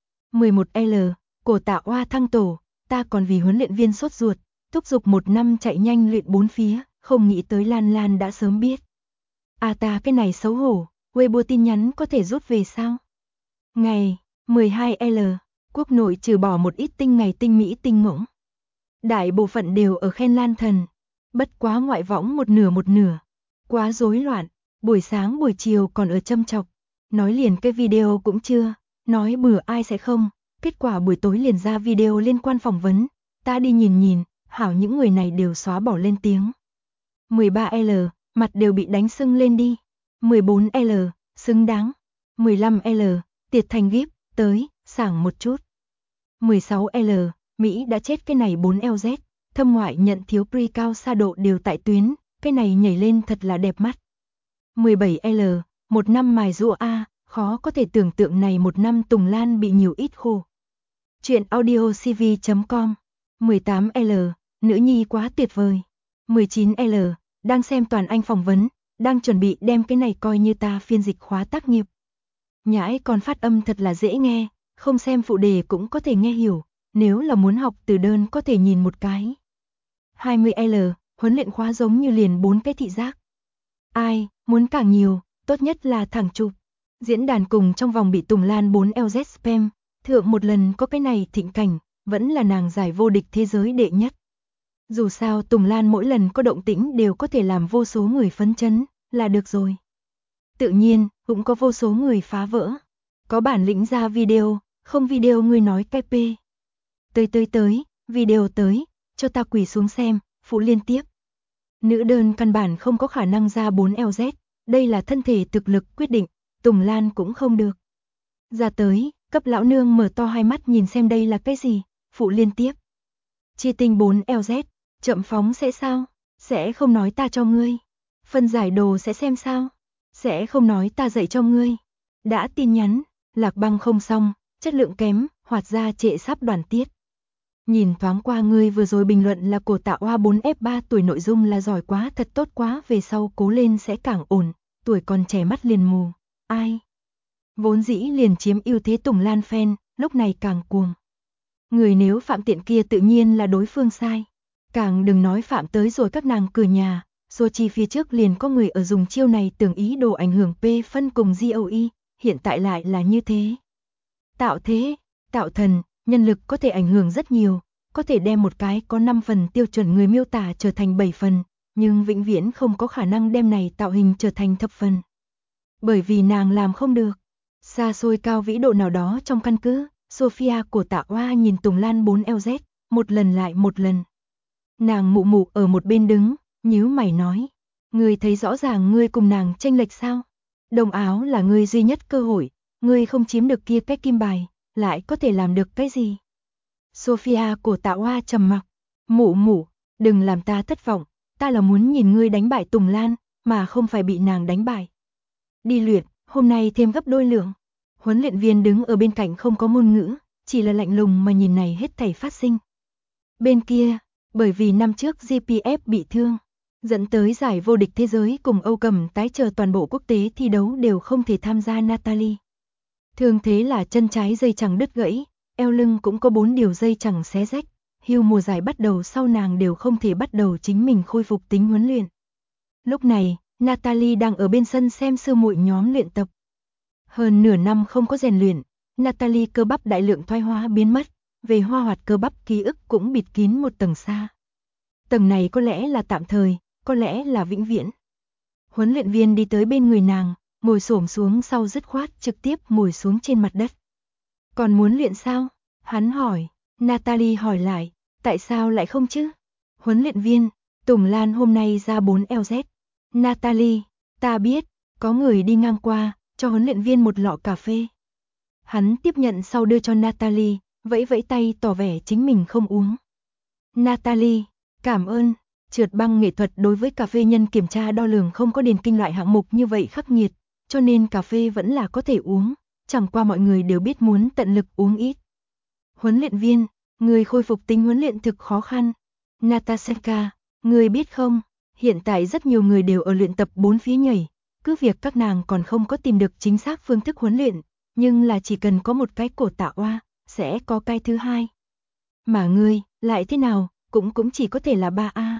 11L, cổ tạo hoa thăng tổ, ta còn vì huấn luyện viên sốt ruột, thúc giục 1 năm chạy nhanh luyện 4 phía, không nghĩ tới Lan đã sớm biết. À ta cái này xấu hổ, Weibo tin nhắn có thể rút về sao? Ngày 12L, quốc nội trừ bỏ một ít tinh ngày tinh mỹ tinh ngỗng. Đại bộ phận đều ở khen Lan thần, bất quá ngoại võng một nửa, quá rối loạn, buổi sáng buổi chiều còn ở châm chọc, nói liền cái video cũng chưa, nói bừa ai sẽ không, kết quả buổi tối liền ra video liên quan phỏng vấn, ta đi nhìn, hảo những người này đều xóa bỏ lên tiếng. 13L, mặt đều bị đánh sưng lên đi. 14L, xứng đáng. 15L, tiệt thành gíp, tới, sảng một chút. 16L, Mỹ đã chết cái này 4LZ, thâm ngoại nhận thiếu pre cao xa độ đều tại tuyến, cái này nhảy lên thật là đẹp mắt. 17L, 1 năm mài giũa A, khó có thể tưởng tượng này 1 năm Tùng Lan bị nhiều ít khổ. Chuyện audio cv.com. 18L, nữ nhi quá tuyệt vời. 19L, đang xem toàn Anh phỏng vấn, đang chuẩn bị đem cái này coi như ta phiên dịch khóa tác nghiệp. Nhãi con phát âm thật là dễ nghe, không xem phụ đề cũng có thể nghe hiểu, nếu là muốn học từ đơn có thể nhìn một cái. 20L, huấn luyện khóa giống như liền 4 cái thị giác. Ai, muốn càng nhiều, tốt nhất là thẳng chụp. Diễn đàn cùng trong vòng bị Tùng Lan 4LZ spam, thượng một lần có cái này thịnh cảnh, vẫn là nàng giải vô địch thế giới đệ nhất. Dù sao Tùng Lan mỗi lần có động tĩnh đều có thể làm vô số người phấn chấn, là được rồi. Tự nhiên, cũng có vô số người phá vỡ. Có bản lĩnh ra video, không video ngươi nói cái p. Tới, video tới, cho ta quỳ xuống xem, phụ liên tiếp. Nữ đơn căn bản không có khả năng ra 4LZ, đây là thân thể thực lực quyết định, Tùng Lan cũng không được. Ra tới, cấp lão nương mở to hai mắt nhìn xem đây là cái gì, phụ liên tiếp. Chia tinh 4LZ, chậm phóng sẽ sao? Sẽ không nói ta cho ngươi. Phân giải đồ sẽ xem sao? Sẽ không nói ta dạy cho ngươi. Đã tin nhắn, Lạc Băng không xong, chất lượng kém, hoạt ra trệ sắp đoàn tiết. Nhìn thoáng qua ngươi vừa rồi bình luận là cổ Tạ Oa 4F3 tuổi nội dung là giỏi quá, thật tốt quá, về sau cố lên sẽ càng ổn, tuổi còn trẻ mắt liền mù. Ai? Vốn dĩ liền chiếm ưu thế Tùng Lan fan, lúc này càng cuồng. Người nếu phạm tiện kia tự nhiên là đối phương sai. Càng đừng nói phạm tới rồi các nàng cửa nhà, rồi chi phía trước liền có người ở dùng chiêu này tưởng ý đồ ảnh hưởng P phân cùng GOE, hiện tại lại là như thế. Tạo thế, tạo thần, nhân lực có thể ảnh hưởng rất nhiều, có thể đem một cái có 5 phần tiêu chuẩn người miêu tả trở thành 7 phần, nhưng vĩnh viễn không có khả năng đem này tạo hình trở thành thập phần. Bởi vì nàng làm không được. Xa xôi cao vĩ độ nào đó trong căn cứ, Sophia của Tạ Oa nhìn Tùng Lan 4LZ, một lần lại một lần. Nàng mụ mụ ở một bên đứng, nhíu mày nói, ngươi thấy rõ ràng ngươi cùng nàng chênh lệch sao? Đồng áo là ngươi duy nhất cơ hội, ngươi không chiếm được kia cái kim bài, lại có thể làm được cái gì? Sophia của Tạ Oa trầm mặc, mụ mụ, đừng làm ta thất vọng, ta là muốn nhìn ngươi đánh bại Tùng Lan, mà không phải bị nàng đánh bại. Đi luyện, hôm nay thêm gấp đôi lượng. Huấn luyện viên đứng ở bên cạnh không có ngôn ngữ, chỉ là lạnh lùng mà nhìn này hết thảy phát sinh. Bên kia, bởi vì năm trước GPF bị thương, dẫn tới giải vô địch thế giới cùng Âu Cầm tái chờ toàn bộ quốc tế thi đấu đều không thể tham gia Natalie. Thương thế là chân trái dây chằng đứt gãy, eo lưng cũng có 4 điều dây chằng xé rách, hưu mùa giải bắt đầu sau nàng đều không thể bắt đầu chính mình khôi phục tính huấn luyện. Lúc này, Natalie đang ở bên sân xem sư muội nhóm luyện tập. Hơn nửa năm không có rèn luyện, Natalie cơ bắp đại lượng thoái hóa biến mất, về hoa hoạt cơ bắp ký ức cũng bịt kín một tầng xa. Tầng này có lẽ là tạm thời, có lẽ là vĩnh viễn. Huấn luyện viên đi tới bên người nàng, ngồi xổm xuống sau dứt khoát trực tiếp ngồi xuống trên mặt đất. Còn muốn luyện sao? Hắn hỏi. Natalie hỏi lại, tại sao lại không chứ? Huấn luyện viên, Tùng Lan hôm nay ra 4LZ. Natalie, ta biết, có người đi ngang qua, cho huấn luyện viên một lọ cà phê. Hắn tiếp nhận sau đưa cho Natalie, vẫy vẫy tay tỏ vẻ chính mình không uống. Natalie, cảm ơn. Trượt băng nghệ thuật đối với cà phê nhân kiểm tra đo lường không có điền kinh loại hạng mục như vậy khắc nghiệt, cho nên cà phê vẫn là có thể uống, chẳng qua mọi người đều biết muốn tận lực uống ít. Huấn luyện viên, người khôi phục tính huấn luyện thực khó khăn. Natasha, người biết không, hiện tại rất nhiều người đều ở luyện tập 4 phía nhảy, cứ việc các nàng còn không có tìm được chính xác phương thức huấn luyện, nhưng là chỉ cần có một cái cổ Tạ Oa, sẽ có cái thứ hai. Mà ngươi, lại thế nào, cũng chỉ có thể là 3A.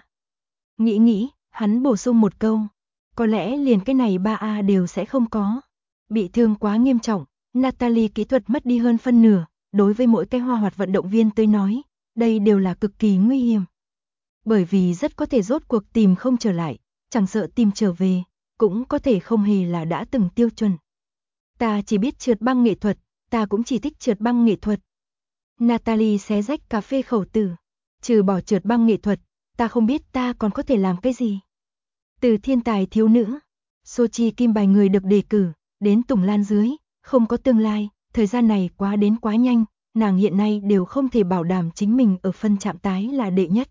Nghĩ, hắn bổ sung một câu, có lẽ liền cái này 3A đều sẽ không có. Bị thương quá nghiêm trọng, Natalie kỹ thuật mất đi hơn phân nửa, đối với mỗi cái hoa hoạt vận động viên tới nói, đây đều là cực kỳ nguy hiểm. Bởi vì rất có thể rốt cuộc tìm không trở lại, chẳng sợ tìm trở về, cũng có thể không hề là đã từng tiêu chuẩn. Ta chỉ biết trượt băng nghệ thuật, ta cũng chỉ thích trượt băng nghệ thuật. Natalie xé rách cà phê khẩu tử, trừ bỏ trượt băng nghệ thuật, ta không biết ta còn có thể làm cái gì. Từ thiên tài thiếu nữ, Sochi kim bài người được đề cử, đến Tùng Lan dưới, không có tương lai, thời gian này quá đến quá nhanh, nàng hiện nay đều không thể bảo đảm chính mình ở phân chạm tái là đệ nhất.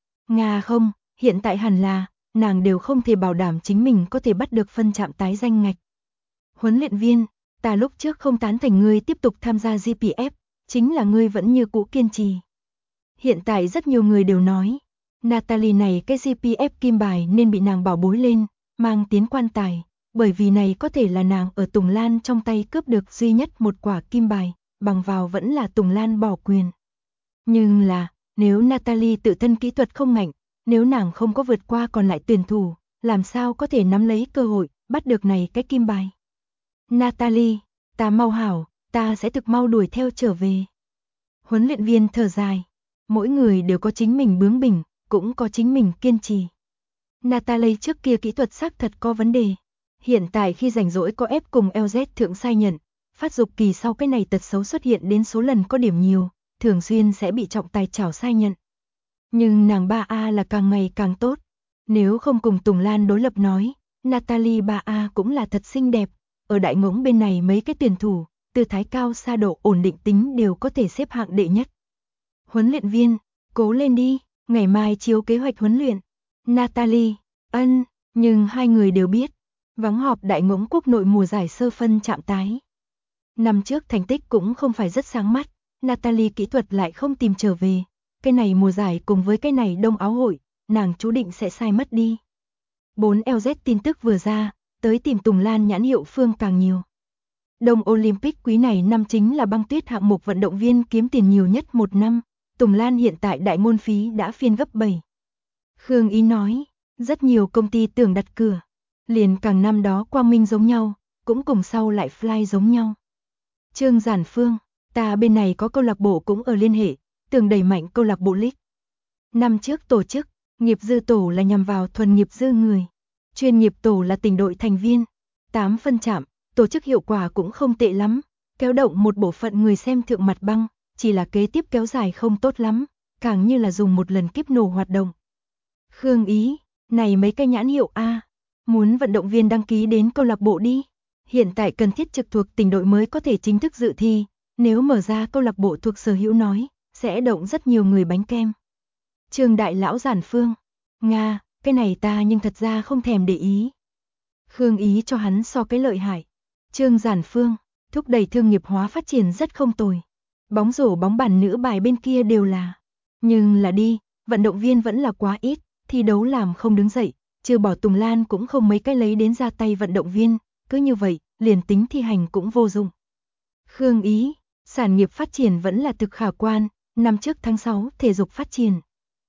Nga không, hiện tại hẳn là, nàng đều không thể bảo đảm chính mình có thể bắt được phân chạm tái danh ngạch. Huấn luyện viên, ta lúc trước không tán thành ngươi tiếp tục tham gia GPF, chính là ngươi vẫn như cũ kiên trì. Hiện tại rất nhiều người đều nói, Natalie này cái GPF kim bài nên bị nàng bảo bối lên, mang tiến quan tài, bởi vì này có thể là nàng ở Tùng Lan trong tay cướp được duy nhất một quả kim bài, bằng vào vẫn là Tùng Lan bỏ quyền. Nhưng là, nếu Natalie tự thân kỹ thuật không ngạnh, nếu nàng không có vượt qua còn lại tuyển thủ, làm sao có thể nắm lấy cơ hội, bắt được này cái kim bài. Natalie, ta mau hảo, ta sẽ thực mau đuổi theo trở về. Huấn luyện viên thở dài, mỗi người đều có chính mình bướng bỉnh, cũng có chính mình kiên trì. Natalie trước kia kỹ thuật xác thật có vấn đề. Hiện tại khi rảnh rỗi có ép cùng LZ thượng sai nhận, phát dục kỳ sau cái này tật xấu xuất hiện đến số lần có điểm nhiều, thường xuyên sẽ bị trọng tài chảo sai nhận. Nhưng nàng 3A là càng ngày càng tốt. Nếu không cùng Tùng Lan đối lập nói, Natalie 3A cũng là thật xinh đẹp. Ở đại ngỗng bên này mấy cái tuyển thủ, từ thái cao xa độ ổn định tính đều có thể xếp hạng đệ nhất. Huấn luyện viên, cố lên đi, ngày mai chiếu kế hoạch huấn luyện. Natalie, nhưng hai người đều biết, vắng họp đại ngỗng quốc nội mùa giải sơ phân chạm tái. Năm trước thành tích cũng không phải rất sáng mắt, Natalie kỹ thuật lại không tìm trở về. Cái này mùa giải cùng với cái này đông áo hội, nàng chú định sẽ sai mất đi. 4LZ tin tức vừa ra, tới tìm Tùng Lan nhãn hiệu phương càng nhiều. Đông Olympic quý này năm chính là băng tuyết hạng mục vận động viên kiếm tiền nhiều nhất một năm, Tùng Lan hiện tại đại môn phí đã phiên gấp 7. Khương Ý nói, rất nhiều công ty tưởng đặt cửa, liền càng năm đó Quang Minh giống nhau, cũng cùng sau lại Fly giống nhau. Trương Giản Phương, ta bên này có câu lạc bộ cũng ở liên hệ, tưởng đẩy mạnh câu lạc bộ League. Năm trước tổ chức, nghiệp dư tổ là nhằm vào thuần nghiệp dư người, chuyên nghiệp tổ là tỉnh đội thành viên, 8 phân trạm, tổ chức hiệu quả cũng không tệ lắm, kéo động một bộ phận người xem thượng mặt băng, chỉ là kế tiếp kéo dài không tốt lắm, càng như là dùng một lần kiếp nổ hoạt động. Khương Ý, này mấy cái nhãn hiệu A, muốn vận động viên đăng ký đến câu lạc bộ đi. Hiện tại cần thiết trực thuộc tỉnh đội mới có thể chính thức dự thi, nếu mở ra câu lạc bộ thuộc sở hữu nói, sẽ động rất nhiều người bánh kem. Trương đại lão Giản Phương, Nga, cái này ta nhưng thật ra không thèm để ý. Khương Ý cho hắn so cái lợi hại. Trương Giản Phương, thúc đẩy thương nghiệp hóa phát triển rất không tồi. Bóng rổ bóng bàn nữ bài bên kia đều là. Nhưng là đi, vận động viên vẫn là quá ít, thi đấu làm không đứng dậy, trừ bỏ Tùng Lan cũng không mấy cái lấy đến ra tay vận động viên, cứ như vậy, liền tính thi hành cũng vô dụng. Khương Ý, sản nghiệp phát triển vẫn là thực khả quan, năm trước tháng 6 thể dục phát triển.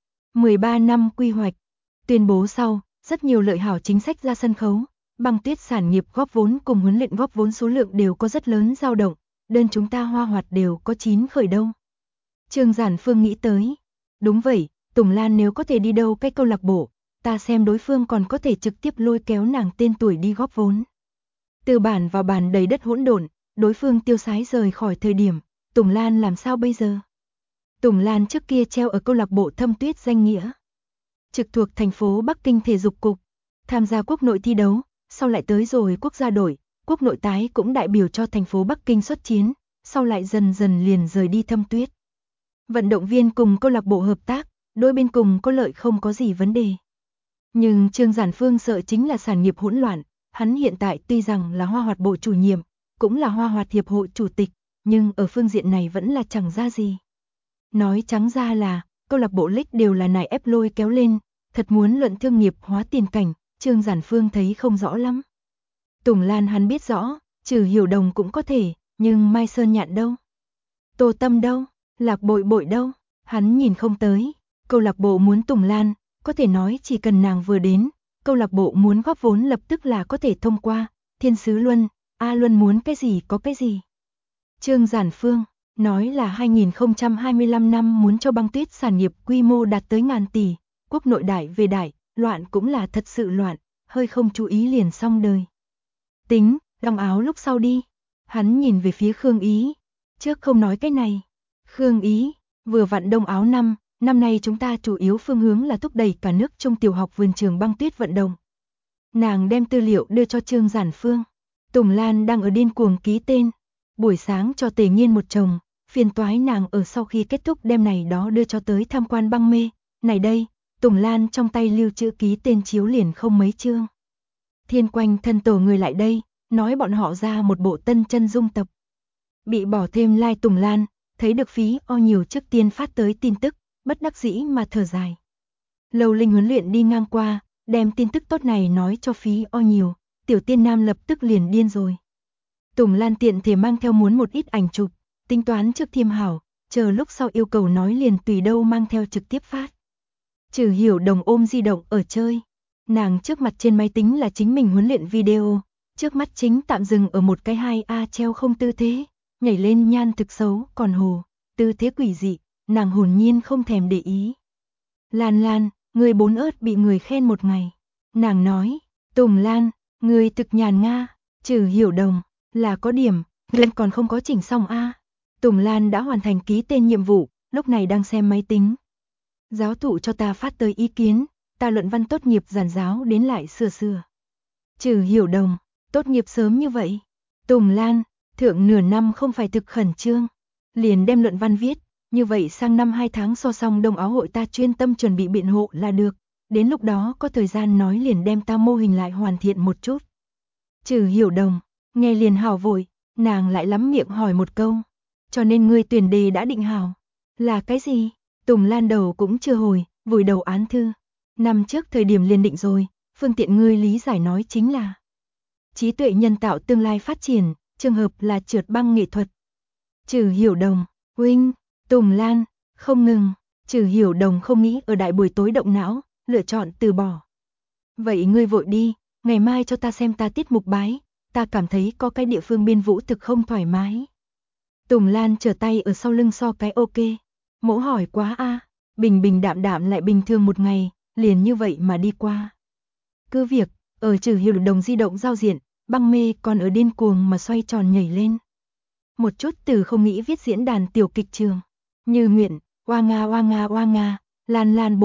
13 năm quy hoạch, tuyên bố sau, rất nhiều lợi hảo chính sách ra sân khấu, băng tuyết sản nghiệp góp vốn cùng huấn luyện góp vốn số lượng đều có rất lớn dao động, đơn chúng ta Hoa Hoạt đều có 9 khởi đông. Trương Giản Phương nghĩ tới, đúng vậy, Tùng Lan nếu có thể đi đâu cái câu lạc bộ, ta xem đối phương còn có thể trực tiếp lôi kéo nàng tên tuổi đi góp vốn. Từ bản vào bản đầy đất hỗn độn, đối phương tiêu sái rời khỏi thời điểm, Tùng Lan làm sao bây giờ? Tùng Lan trước kia treo ở câu lạc bộ Thâm Tuyết danh nghĩa, trực thuộc thành phố Bắc Kinh thể dục cục, tham gia quốc nội thi đấu, sau lại tới rồi quốc gia đội, quốc nội tái cũng đại biểu cho thành phố Bắc Kinh xuất chiến, sau lại dần dần liền rời đi Thâm Tuyết. Vận động viên cùng câu lạc bộ hợp tác, đôi bên cùng có lợi không có gì vấn đề. Nhưng Trương Giản Phương sợ chính là sản nghiệp hỗn loạn, hắn hiện tại tuy rằng là Hoa Hoạt bộ chủ nhiệm, cũng là Hoa Hoạt hiệp hội chủ tịch, nhưng ở phương diện này vẫn là chẳng ra gì. Nói trắng ra là, câu lạc bộ League đều là nài ép lôi kéo lên, thật muốn luận thương nghiệp hóa tiền cảnh, Trương Giản Phương thấy không rõ lắm. Tùng Lan hắn biết rõ, trừ Hiểu Đồng cũng có thể, nhưng Mai Sơn Nhạn đâu? Tô Tâm đâu? Lạc Bội Bội đâu? Hắn nhìn không tới, câu lạc bộ muốn Tùng Lan, có thể nói chỉ cần nàng vừa đến, câu lạc bộ muốn góp vốn lập tức là có thể thông qua, Thiên Sứ Luân, A Luân muốn cái gì có cái gì. Trương Giản Phương, nói là 2025 năm muốn cho băng tuyết sản nghiệp quy mô đạt tới ngàn tỷ, quốc nội đại về đại, loạn cũng là thật sự loạn, hơi không chú ý liền xong đời. Tính, đong áo lúc sau đi. Hắn nhìn về phía Khương Ý, trước không nói cái này. Khương Ý, vừa vặn đông áo năm nay chúng ta chủ yếu phương hướng là thúc đẩy cả nước trong tiểu học vườn trường băng tuyết vận động. Nàng đem tư liệu đưa cho Trương Giản Phương. Tùng Lan đang ở điên cuồng ký tên. Buổi sáng cho Tề Nghiên một chồng, phiền toái nàng ở sau khi kết thúc đem này đó đưa cho tới tham quan băng mê. Này đây, Tùng Lan trong tay lưu trữ ký tên chiếu liền không mấy chương. Thiên Quanh thân tổ người lại đây, nói bọn họ ra một bộ tân chân dung tập. Bị bỏ thêm like Tùng Lan, thấy được phí o nhiều trước tiên phát tới tin tức, bất đắc dĩ mà thở dài. Lầu Linh huấn luyện đi ngang qua, đem tin tức tốt này nói cho phí o nhiều, Tiểu Tiên Nam lập tức liền điên rồi. Tùng Lan tiện thể mang theo muốn một ít ảnh chụp, tính toán trước thiêm hảo, chờ lúc sau yêu cầu nói liền tùy đâu mang theo trực tiếp phát. Trừ Hiểu Đồng ôm di động ở chơi, nàng trước mặt trên máy tính là chính mình huấn luyện video, trước mắt chính tạm dừng ở một cái 2A treo không tư thế, nhảy lên nhan thực xấu còn hồ, tư thế quỷ dị, nàng hồn nhiên không thèm để ý. Lan Lan, người 4 ớt bị người khen một ngày. Nàng nói, Tùng Lan, người thực nhàn nga, Trừ Hiểu Đồng, là có điểm, lần còn không có chỉnh xong a. Tùng Lan đã hoàn thành ký tên nhiệm vụ, lúc này đang xem máy tính. Giáo thụ cho ta phát tới ý kiến, ta luận văn tốt nghiệp giản giáo đến lại sửa. Trừ Hiểu Đồng, tốt nghiệp sớm như vậy. Tùng Lan, thượng nửa năm không phải thực khẩn trương, liền đem luận văn viết, như vậy sang năm 2 tháng so xong đông áo hội ta chuyên tâm chuẩn bị biện hộ là được, đến lúc đó có thời gian nói liền đem ta mô hình lại hoàn thiện một chút. Trừ Hiểu Đồng, nghe liền hào vội, Nàng lại lắm miệng hỏi một câu. Cho nên ngươi tuyển đề đã định hảo. Là cái gì? Tùng Lan đầu cũng chưa hồi, vùi đầu án thư. Năm trước thời điểm liền định rồi, phương tiện ngươi lý giải nói chính là trí tuệ nhân tạo tương lai phát triển, trường hợp là trượt băng nghệ thuật. Trừ Hiểu Đồng, huynh, Tùng Lan, không ngừng, Trừ Hiểu Đồng không nghĩ ở đại buổi tối động não, lựa chọn từ bỏ. Vậy ngươi vội đi, ngày mai cho ta xem ta tiết mục bái, ta cảm thấy có cái địa phương biên vũ thực không thoải mái. Tùng Lan trở tay ở sau lưng so cái ok. Mỗ hỏi quá a, bình bình đạm đạm lại bình thường một ngày, liền như vậy mà đi qua. Cứ việc, ở Trừ Hiểu Đồng di động giao diện, băng mê còn ở điên cuồng mà xoay tròn nhảy lên. Một chút từ không nghĩ viết diễn đàn tiểu kịch trường. Như nguyện, oa nga, lan lan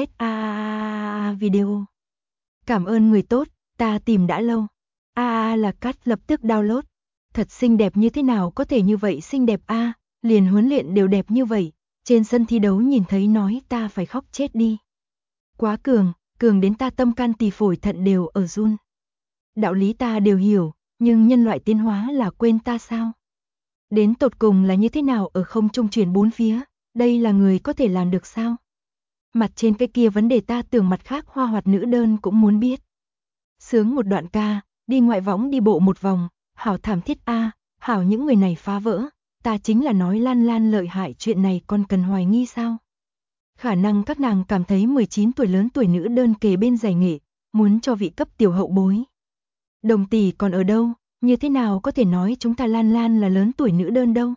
4LZ video. Cảm ơn người tốt, ta tìm đã lâu. Là cắt lập tức download. Thật xinh đẹp như thế nào có thể như vậy xinh đẹp liền huấn luyện đều đẹp như vậy. Trên sân thi đấu nhìn thấy nói ta phải khóc chết đi. Quá cường, cường đến ta tâm can tỳ phổi thận đều ở run. Đạo lý ta đều hiểu, nhưng nhân loại tiến hóa là quên ta sao? Đến tột cùng là như thế nào ở không trung chuyển bốn phía, đây là người có thể làm được sao? Mặt trên cái kia vấn đề ta tưởng mặt khác hoa hoạt nữ đơn cũng muốn biết. Sướng một đoạn ca, đi ngoại võng đi bộ một vòng, hảo thảm thiết hảo những người này phá vỡ, ta chính là nói Lan Lan lợi hại chuyện này còn cần hoài nghi sao? Khả năng các nàng cảm thấy 19 tuổi lớn tuổi nữ đơn kề bên giải nghệ, muốn cho vị cấp tiểu hậu bối. Đồng tỷ còn ở đâu, như thế nào có thể nói chúng ta Lan Lan là lớn tuổi nữ đơn đâu?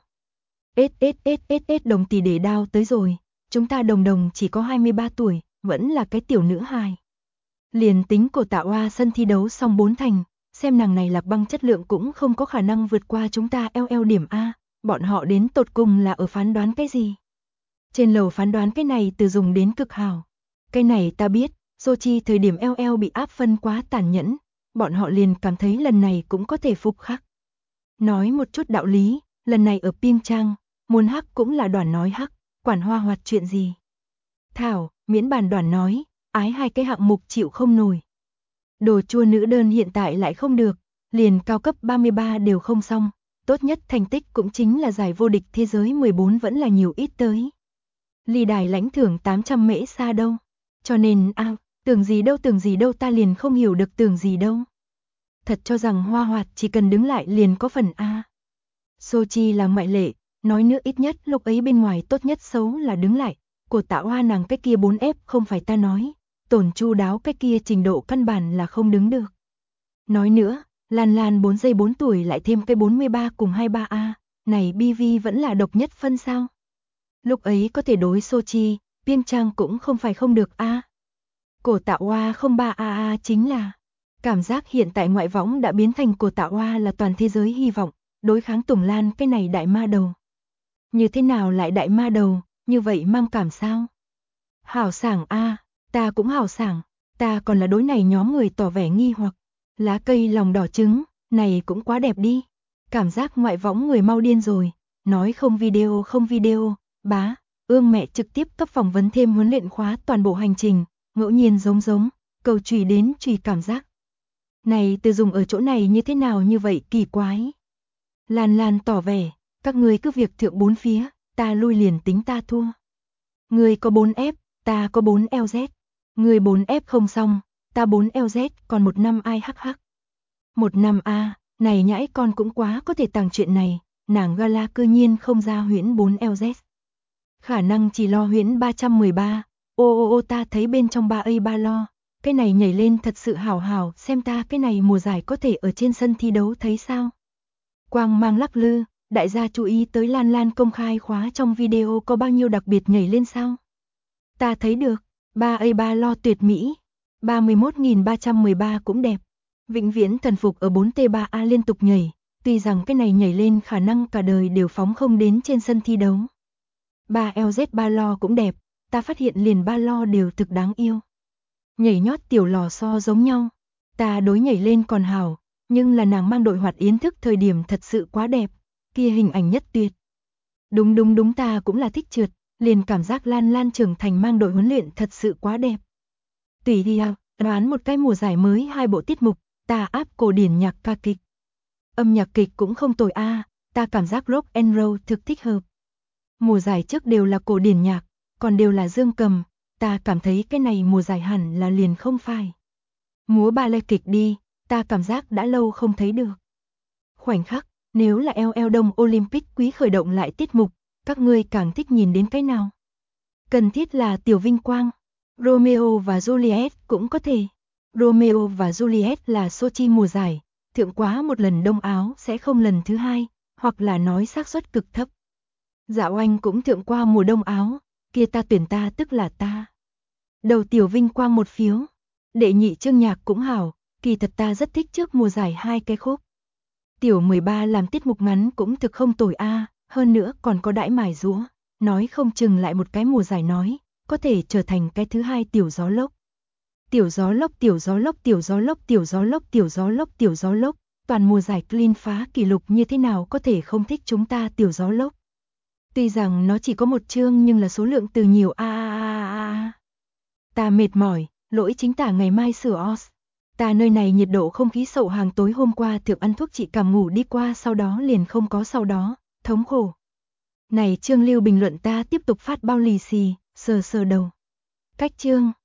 Đồng tỷ để đao tới rồi, chúng ta đồng đồng chỉ có 23 tuổi, vẫn là cái tiểu nữ hài. Liền tính cổ Tạ Oa sân thi đấu xong 4 thành, xem nàng này lạc băng chất lượng cũng không có khả năng vượt qua chúng ta LL điểm A, bọn họ đến tột cùng là ở phán đoán cái gì? Trên lầu phán đoán cái này từ dùng đến cực hảo. Cái này ta biết, Sochi thời điểm LL bị áp phân quá tàn nhẫn, bọn họ liền cảm thấy lần này cũng có thể phục khắc. Nói một chút đạo lý, lần này ở Pyeongchang, muốn hắc cũng là đoàn nói hắc, quản hoa hoạt chuyện gì. Thảo, miễn bàn đoàn nói, ái hai cái hạng mục chịu không nổi. Đồ chua nữ đơn hiện tại lại không được, liền cao cấp 33 đều không xong, tốt nhất thành tích cũng chính là giải vô địch thế giới 14 vẫn là nhiều ít tới. Ly đài lãnh thưởng 800 mễ xa đâu, cho nên tưởng gì đâu ta liền không hiểu được tưởng gì đâu. Thật cho rằng hoa hoạt chỉ cần đứng lại liền có phần A. Sochi là ngoại lệ, nói nữa ít nhất lúc ấy bên ngoài tốt nhất xấu là đứng lại, của Tạ Hoa nàng cái kia 4F không phải ta nói, tổn chu đáo cái kia trình độ căn bản là không đứng được. Nói nữa, Lan Lan 4 giây 4 tuổi lại thêm cái 43 cùng 23A, này BV vẫn là độc nhất phân sao? Lúc ấy có thể đối Sochi, Pyeongchang cũng không phải không được Cổ Tạ Hoa 03AA chính là cảm giác hiện tại ngoại võng đã biến thành Cổ Tạ Hoa là toàn thế giới hy vọng, đối kháng Tùng Lan cái này đại ma đầu. Như thế nào lại đại ma đầu, như vậy mang cảm sao? Hảo sảng ta cũng hảo sảng, ta còn là đối này nhóm người tỏ vẻ nghi hoặc, lá cây lòng đỏ trứng, này cũng quá đẹp đi. Cảm giác ngoại võng người mau điên rồi, nói không video, bá, ương mẹ trực tiếp cấp phỏng vấn thêm huấn luyện khóa toàn bộ hành trình, ngẫu nhiên giống, cầu chùy đến chùy cảm giác. Này từ dùng ở chỗ này như thế nào như vậy kỳ quái. Lan Lan tỏ vẻ, các ngươi cứ việc thượng bốn phía, ta lui liền tính ta thua. Ngươi có 4F, ta có 4LZ. Ngươi 4F không xong, ta 4LZ còn 1 năm ai hắc. 1 năm này nhãi con cũng quá có thể tàng chuyện này, nàng gala cư nhiên không ra huyễn 4LZ. Khả năng chỉ lo huyễn 313, ta thấy bên trong 3A3 lo, cái này nhảy lên thật sự hảo, xem ta cái này mùa giải có thể ở trên sân thi đấu thấy sao. Quang mang lắc lư, đại gia chú ý tới Lan Lan công khai khóa trong video có bao nhiêu đặc biệt nhảy lên sao. Ta thấy được, 3A3 lo tuyệt mỹ, 31.313 cũng đẹp, vĩnh viễn thần phục ở 4T3A liên tục nhảy, tuy rằng cái này nhảy lên khả năng cả đời đều phóng không đến trên sân thi đấu. 3LZ3 lo cũng đẹp, ta phát hiện liền 3 lo đều thực đáng yêu. Nhảy nhót tiểu lò xo giống nhau, ta đối nhảy lên còn hảo, nhưng là nàng mang đội hoạt yến thức thời điểm thật sự quá đẹp, kia hình ảnh nhất tuyệt. Đúng ta cũng là thích trượt, liền cảm giác Lan Lan trưởng thành mang đội huấn luyện thật sự quá đẹp. Tùy đi đoán một cái mùa giải mới 2 bộ tiết mục, ta áp cổ điển nhạc ca kịch. Âm nhạc kịch cũng không tồi a, ta cảm giác rock and roll thực thích hợp. Mùa giải trước đều là cổ điển nhạc, còn đều là dương cầm, ta cảm thấy cái này mùa giải hẳn là liền không phải. Múa ballet kịch đi, ta cảm giác đã lâu không thấy được. Khoảnh khắc, nếu là LL Đông Olympic quý khởi động lại tiết mục, các ngươi càng thích nhìn đến cái nào? Cần thiết là Tiểu Vinh Quang, Romeo và Juliet cũng có thể. Romeo và Juliet là Sochi mùa giải, thượng quá một lần Đông Áo sẽ không lần thứ hai, hoặc là nói xác suất cực thấp. Dạo Anh cũng thượng qua mùa Đông Áo, kia ta tuyển ta tức là ta. Đầu Tiểu Vinh Quang một phiếu, đệ nhị chương nhạc cũng hảo, kỳ thật ta rất thích trước mùa giải 2 cái khúc. Tiểu 13 làm tiết mục ngắn cũng thực không tồi a, hơn nữa còn có đãi mài rũa, nói không chừng lại một cái mùa giải nói, có thể trở thành cái thứ hai Tiểu Gió Lốc. Tiểu Gió Lốc, Tiểu Gió Lốc, Tiểu Gió Lốc, Tiểu Gió Lốc, Tiểu Gió Lốc, Tiểu Gió Lốc, toàn mùa giải clean phá kỷ lục như thế nào có thể không thích chúng ta Tiểu Gió Lốc. Tuy rằng nó chỉ có một chương nhưng là số lượng từ nhiều a. Ta mệt mỏi, lỗi chính tả ngày mai sửa os. Ta nơi này nhiệt độ không khí sậu hàng tối hôm qua thượng ăn thuốc trị cảm ngủ đi qua sau đó liền không có sau đó, thống khổ. Này Trương Lưu bình luận ta tiếp tục phát bao lì xì, sờ đầu. Cách Trương.